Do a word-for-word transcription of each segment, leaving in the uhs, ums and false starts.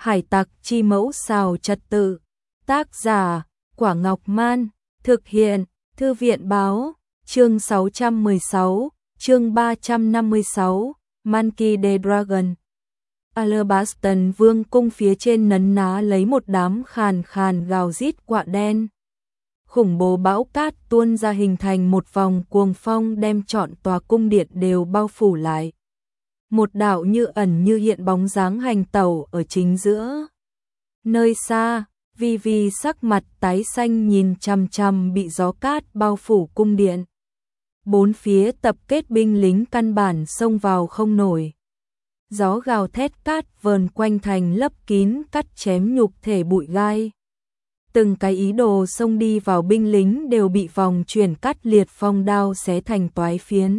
Hải tặc chi mẫu xào trật tự. Tác giả, Quả Ngọc Man. Thực hiện, Thư viện báo. Chương sáu trăm mười sáu, chương ba trăm năm mươi sáu, Monkey the Dragon. Alabaston vương cung phía trên nấn ná lấy một đám khàn khàn gào rít quạ đen. Khủng bố bão cát tuôn ra hình thành một vòng cuồng phong đem trọn tòa cung điện đều bao phủ lại. Một đạo như ẩn như hiện bóng dáng hành tẩu ở chính giữa. Nơi xa, Vi Vi sắc mặt tái xanh nhìn chằm chằm bị gió cát bao phủ cung điện. Bốn phía tập kết binh lính căn bản xông vào không nổi. Gió gào thét cát vờn quanh thành lấp kín cắt chém nhục thể bụi gai. Từng cái ý đồ xông đi vào binh lính đều bị vòng chuyển cắt liệt phong đao xé thành toái phiến.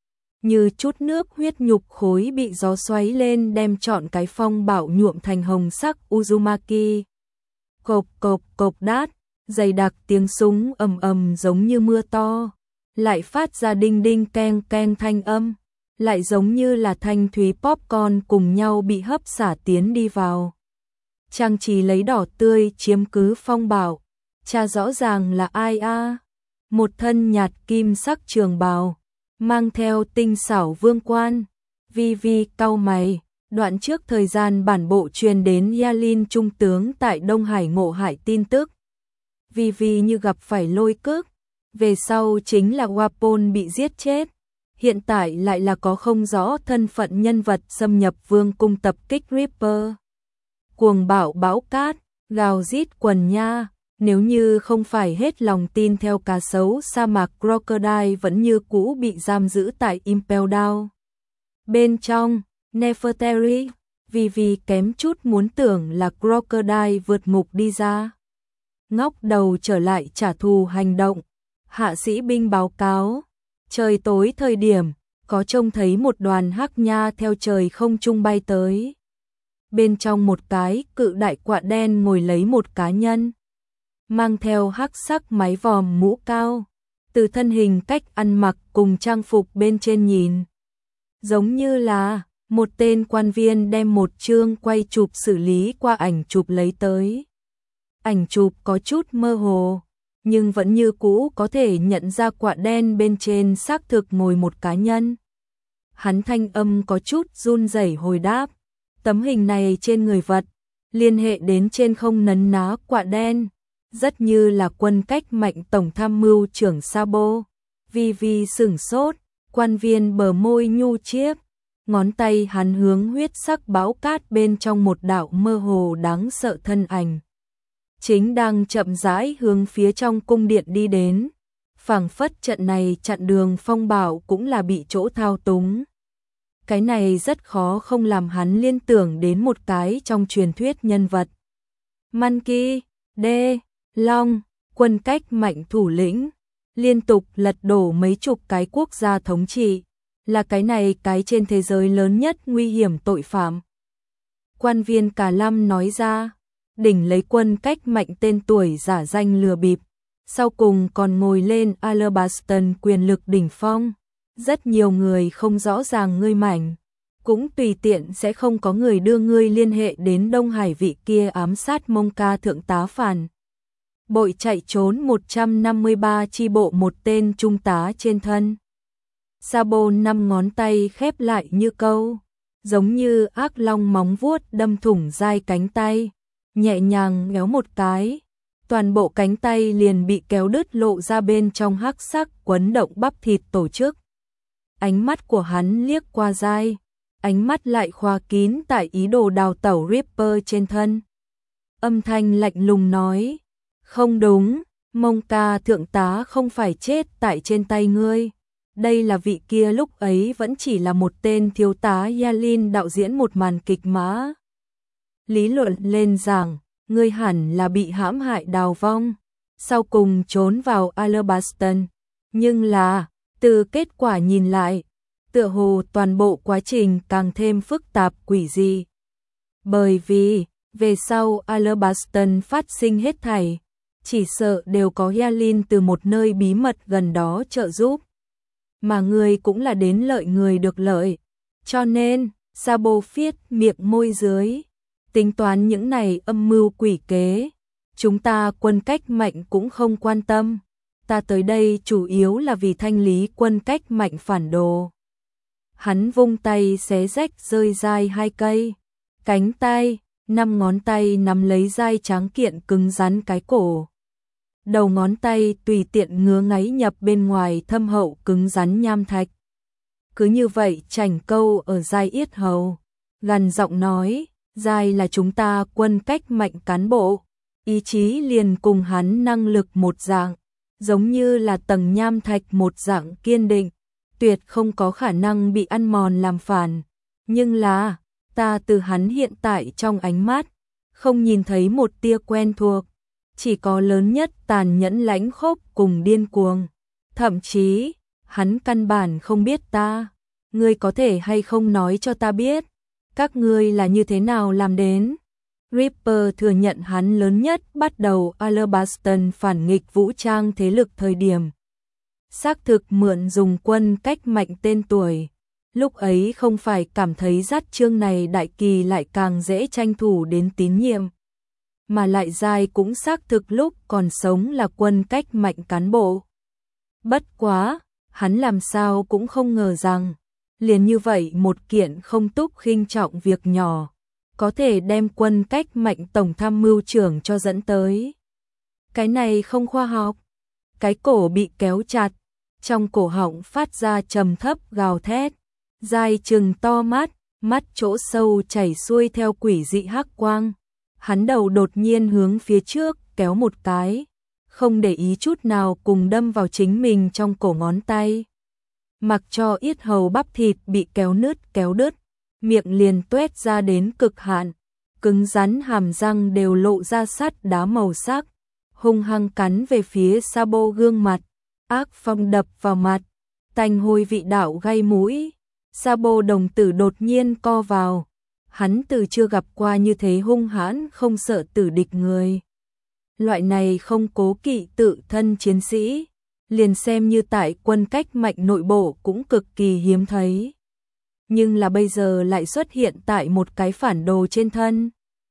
Như chút nước huyết nhục khối bị gió xoáy lên đem trọn cái phong bạo nhuộm thành hồng sắc Uzumaki. Cộp cộp cộp đát, dày đặc tiếng súng ầm ầm giống như mưa to, lại phát ra đinh đinh keng keng thanh âm, lại giống như là thanh thúy popcorn cùng nhau bị hấp xả tiến đi vào. Trang trí lấy đỏ tươi chiếm cứ phong bạo, cha rõ ràng là ai a? Một thân nhạt kim sắc trường bào, mang theo tinh xảo vương quan. Vi Vi cau mày, đoạn trước thời gian bản bộ truyền đến Yalin trung tướng tại Đông Hải ngộ hại tin tức. Vi Vi như gặp phải lôi cước, về sau chính là Wapol bị giết chết, hiện tại lại là có không rõ thân phận nhân vật xâm nhập vương cung tập kích Reaper. Cuồng bạo bão cát, gào rít quần nha, nếu như không phải hết lòng tin theo cá sấu sa mạc Crocodile vẫn như cũ bị giam giữ tại Impel Down. Bên trong, Nefertari, Vi Vi kém chút muốn tưởng là Crocodile vượt ngục đi ra. Ngóc đầu trở lại trả thù hành động, hạ sĩ binh báo cáo, trời tối thời điểm, có trông thấy một đoàn hắc nha theo trời không trung bay tới. Bên trong một cái cự đại quạ đen ngồi lấy một cá nhân, mang theo hắc sắc mái vòm mũ cao, từ thân hình cách ăn mặc cùng trang phục bên trên nhìn, giống như là một tên quan viên đem một chương quay chụp xử lý qua ảnh chụp lấy tới. Ảnh chụp có chút mơ hồ, nhưng vẫn như cũ có thể nhận ra quạ đen bên trên xác thực ngồi một cá nhân. Hắn thanh âm có chút run rẩy hồi đáp, tấm hình này trên người vật, liên hệ đến trên không nấn ná quạ đen, rất như là quân cách mạnh tổng tham mưu trưởng Sabo. Vi Vi sửng sốt, quan viên bờ môi nhu chiếc, ngón tay hắn hướng huyết sắc bão cát bên trong một đạo mơ hồ đáng sợ thân ảnh. Chính đang chậm rãi hướng phía trong cung điện đi đến, phảng phất trận này chặn đường phong bạo cũng là bị chỗ thao túng. Cái này rất khó không làm hắn liên tưởng đến một cái trong truyền thuyết nhân vật. Monkey D. Long, quân cách mạnh thủ lĩnh, liên tục lật đổ mấy chục cái quốc gia thống trị, là cái này cái trên thế giới lớn nhất nguy hiểm tội phạm. Quan viên Cả Lâm nói ra, đỉnh lấy quân cách mạnh tên tuổi giả danh lừa bịp, sau cùng còn ngồi lên Alabaston quyền lực đỉnh phong. Rất nhiều người không rõ ràng ngươi mảnh, cũng tùy tiện sẽ không có người đưa ngươi liên hệ đến Đông Hải vị kia ám sát Mông Ca thượng tá phản bội chạy trốn một trăm năm mươi ba chi bộ một tên trung tá trên thân. Sabo năm ngón tay khép lại như câu, giống như ác long móng vuốt đâm thủng dai cánh tay, nhẹ nhàng ngéo một cái, toàn bộ cánh tay liền bị kéo đứt lộ ra bên trong hắc sắc quấn động bắp thịt tổ chức. Ánh mắt của hắn liếc qua dai, ánh mắt lại khóa kín tại ý đồ đào tẩu Reaper trên thân. Âm thanh lạnh lùng nói, không đúng, Mông Ca thượng tá không phải chết tại trên tay ngươi. Đây là vị kia lúc ấy vẫn chỉ là một tên thiếu tá Yalin đạo diễn một màn kịch mã. Lý luận lên rằng, ngươi hẳn là bị hãm hại đào vong, sau cùng trốn vào Alabaston. Nhưng là, từ kết quả nhìn lại, tựa hồ toàn bộ quá trình càng thêm phức tạp quỷ dị. Bởi vì, về sau Alabaston phát sinh hết thảy, chỉ sợ đều có Yalin từ một nơi bí mật gần đó trợ giúp. Mà người cũng là đến lợi người được lợi. Cho nên, Sabo phiết miệng môi dưới, tính toán những này âm mưu quỷ kế, chúng ta quân cách mạnh cũng không quan tâm. Ta tới đây chủ yếu là vì thanh lý quân cách mạnh phản đồ. Hắn vung tay xé rách rơi dai hai cây, cánh tay, năm ngón tay nắm lấy dai tráng kiện cứng rắn cái cổ. Đầu ngón tay tùy tiện ngứa ngáy nhập bên ngoài thâm hậu cứng rắn nham thạch. Cứ như vậy chảnh câu ở dai yết hầu, gằn giọng nói, dai là chúng ta quân cách mạnh cán bộ, ý chí liền cùng hắn năng lực một dạng, giống như là tầng nham thạch một dạng kiên định, tuyệt không có khả năng bị ăn mòn làm phản. Nhưng là, ta từ hắn hiện tại trong ánh mắt, không nhìn thấy một tia quen thuộc, chỉ có lớn nhất tàn nhẫn lãnh khốc cùng điên cuồng. Thậm chí, hắn căn bản không biết ta. Ngươi có thể hay không nói cho ta biết, các ngươi là như thế nào làm đến? Ripper thừa nhận hắn lớn nhất bắt đầu Alabaston phản nghịch vũ trang thế lực thời điểm. Xác thực mượn dùng quân cách mạnh tên tuổi. Lúc ấy không phải cảm thấy dắt chương này đại kỳ lại càng dễ tranh thủ đến tín nhiệm. Mà lại dai cũng xác thực lúc còn sống là quân cách mạnh cán bộ. Bất quá, hắn làm sao cũng không ngờ rằng, liền như vậy một kiện không túc khinh trọng việc nhỏ, có thể đem quân cách mạnh tổng tham mưu trưởng cho dẫn tới. Cái này không khoa học. Cái cổ bị kéo chặt, trong cổ họng phát ra trầm thấp gào thét, dai trừng to mắt, mắt chỗ sâu chảy xuôi theo quỷ dị hắc quang. Hắn đầu đột nhiên hướng phía trước kéo một cái, không để ý chút nào cùng đâm vào chính mình trong cổ ngón tay. Mặc cho yết hầu bắp thịt bị kéo nứt kéo đứt, miệng liền tuét ra đến cực hạn, cứng rắn hàm răng đều lộ ra sắt đá màu sắc, hung hăng cắn về phía Sabo gương mặt, ác phong đập vào mặt, tanh hôi vị đạo gây mũi. Sabo đồng tử đột nhiên co vào, hắn từ chưa gặp qua như thế hung hãn không sợ tử địch người. Loại này không cố kỵ tự thân chiến sĩ, liền xem như tại quân cách mạnh nội bộ cũng cực kỳ hiếm thấy. Nhưng là bây giờ lại xuất hiện tại một cái phản đồ trên thân.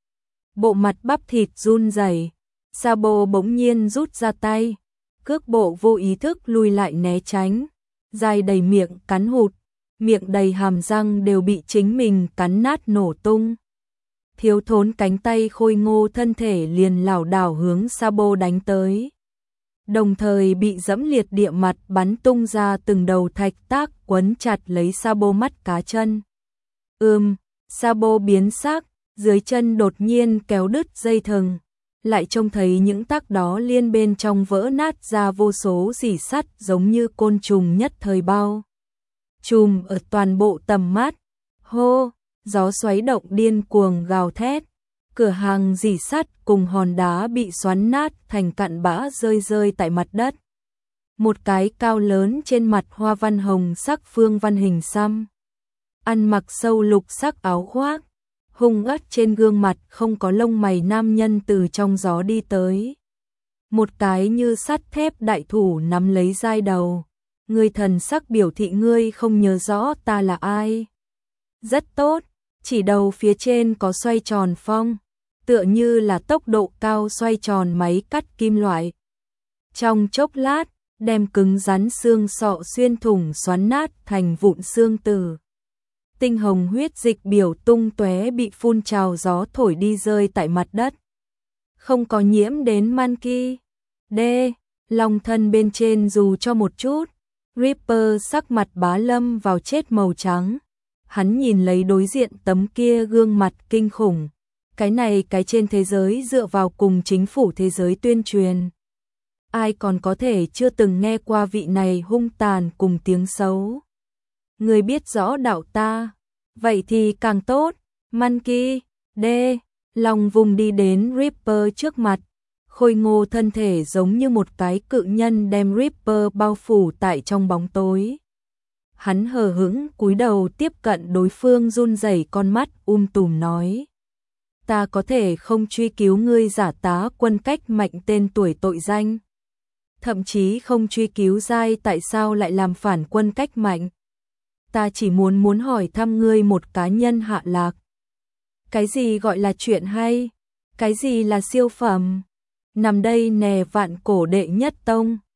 Bộ mặt bắp thịt run rẩy, Sabo bỗng nhiên rút ra tay, cước bộ vô ý thức lùi lại né tránh, dai đầy miệng cắn hụt, miệng đầy hàm răng đều bị chính mình cắn nát nổ tung. Thiếu thốn cánh tay khôi ngô thân thể liền lảo đảo hướng Sabo đánh tới. Đồng thời bị dẫm liệt địa mặt bắn tung ra từng đầu thạch tác quấn chặt lấy Sabo mắt cá chân. Ưm, Sabo biến sắc, dưới chân đột nhiên kéo đứt dây thừng, lại trông thấy những tác đó liên bên trong vỡ nát ra vô số rỉ sắt giống như côn trùng nhất thời bao trùm ở toàn bộ tầm mắt. Hô, gió xoáy động điên cuồng gào thét, cửa hàng rỉ sắt cùng hòn đá bị xoắn nát thành cặn bã rơi rơi tại mặt đất. Một cái cao lớn trên mặt hoa văn hồng sắc phương văn hình xăm, ăn mặc sâu lục sắc áo khoác, hung ác trên gương mặt không có lông mày nam nhân từ trong gió đi tới. Một cái như sắt thép đại thủ nắm lấy dai đầu. Ngươi thần sắc biểu thị ngươi không nhớ rõ ta là ai. Rất tốt, chỉ đầu phía trên có xoay tròn phong, tựa như là tốc độ cao xoay tròn máy cắt kim loại. Trong chốc lát, đem cứng rắn xương sọ xuyên thủng xoắn nát thành vụn xương tử. Tinh hồng huyết dịch biểu tung tóe bị phun trào gió thổi đi rơi tại mặt đất. Không có nhiễm đến Monkey. D, lòng thân bên trên dù cho một chút. Ripper sắc mặt bá lâm vào chết màu trắng. Hắn nhìn lấy đối diện tấm kia gương mặt kinh khủng. Cái này cái trên thế giới dựa vào cùng chính phủ thế giới tuyên truyền. Ai còn có thể chưa từng nghe qua vị này hung tàn cùng tiếng xấu. Người biết rõ đạo ta, vậy thì càng tốt. Monkey, D, lòng vùng đi đến Ripper trước mặt. Khôi ngô thân thể giống như một cái cự nhân đem Ripper bao phủ tại trong bóng tối. Hắn hờ hững cúi đầu tiếp cận đối phương run rẩy con mắt um tùm nói. Ta có thể không truy cứu ngươi giả tá quân cách mạnh tên tuổi tội danh. Thậm chí không truy cứu dai tại sao lại làm phản quân cách mạnh. Ta chỉ muốn muốn hỏi thăm ngươi một cá nhân hạ lạc. Cái gì gọi là chuyện hay? Cái gì là siêu phẩm? Nằm đây nè vạn cổ đệ nhất tông.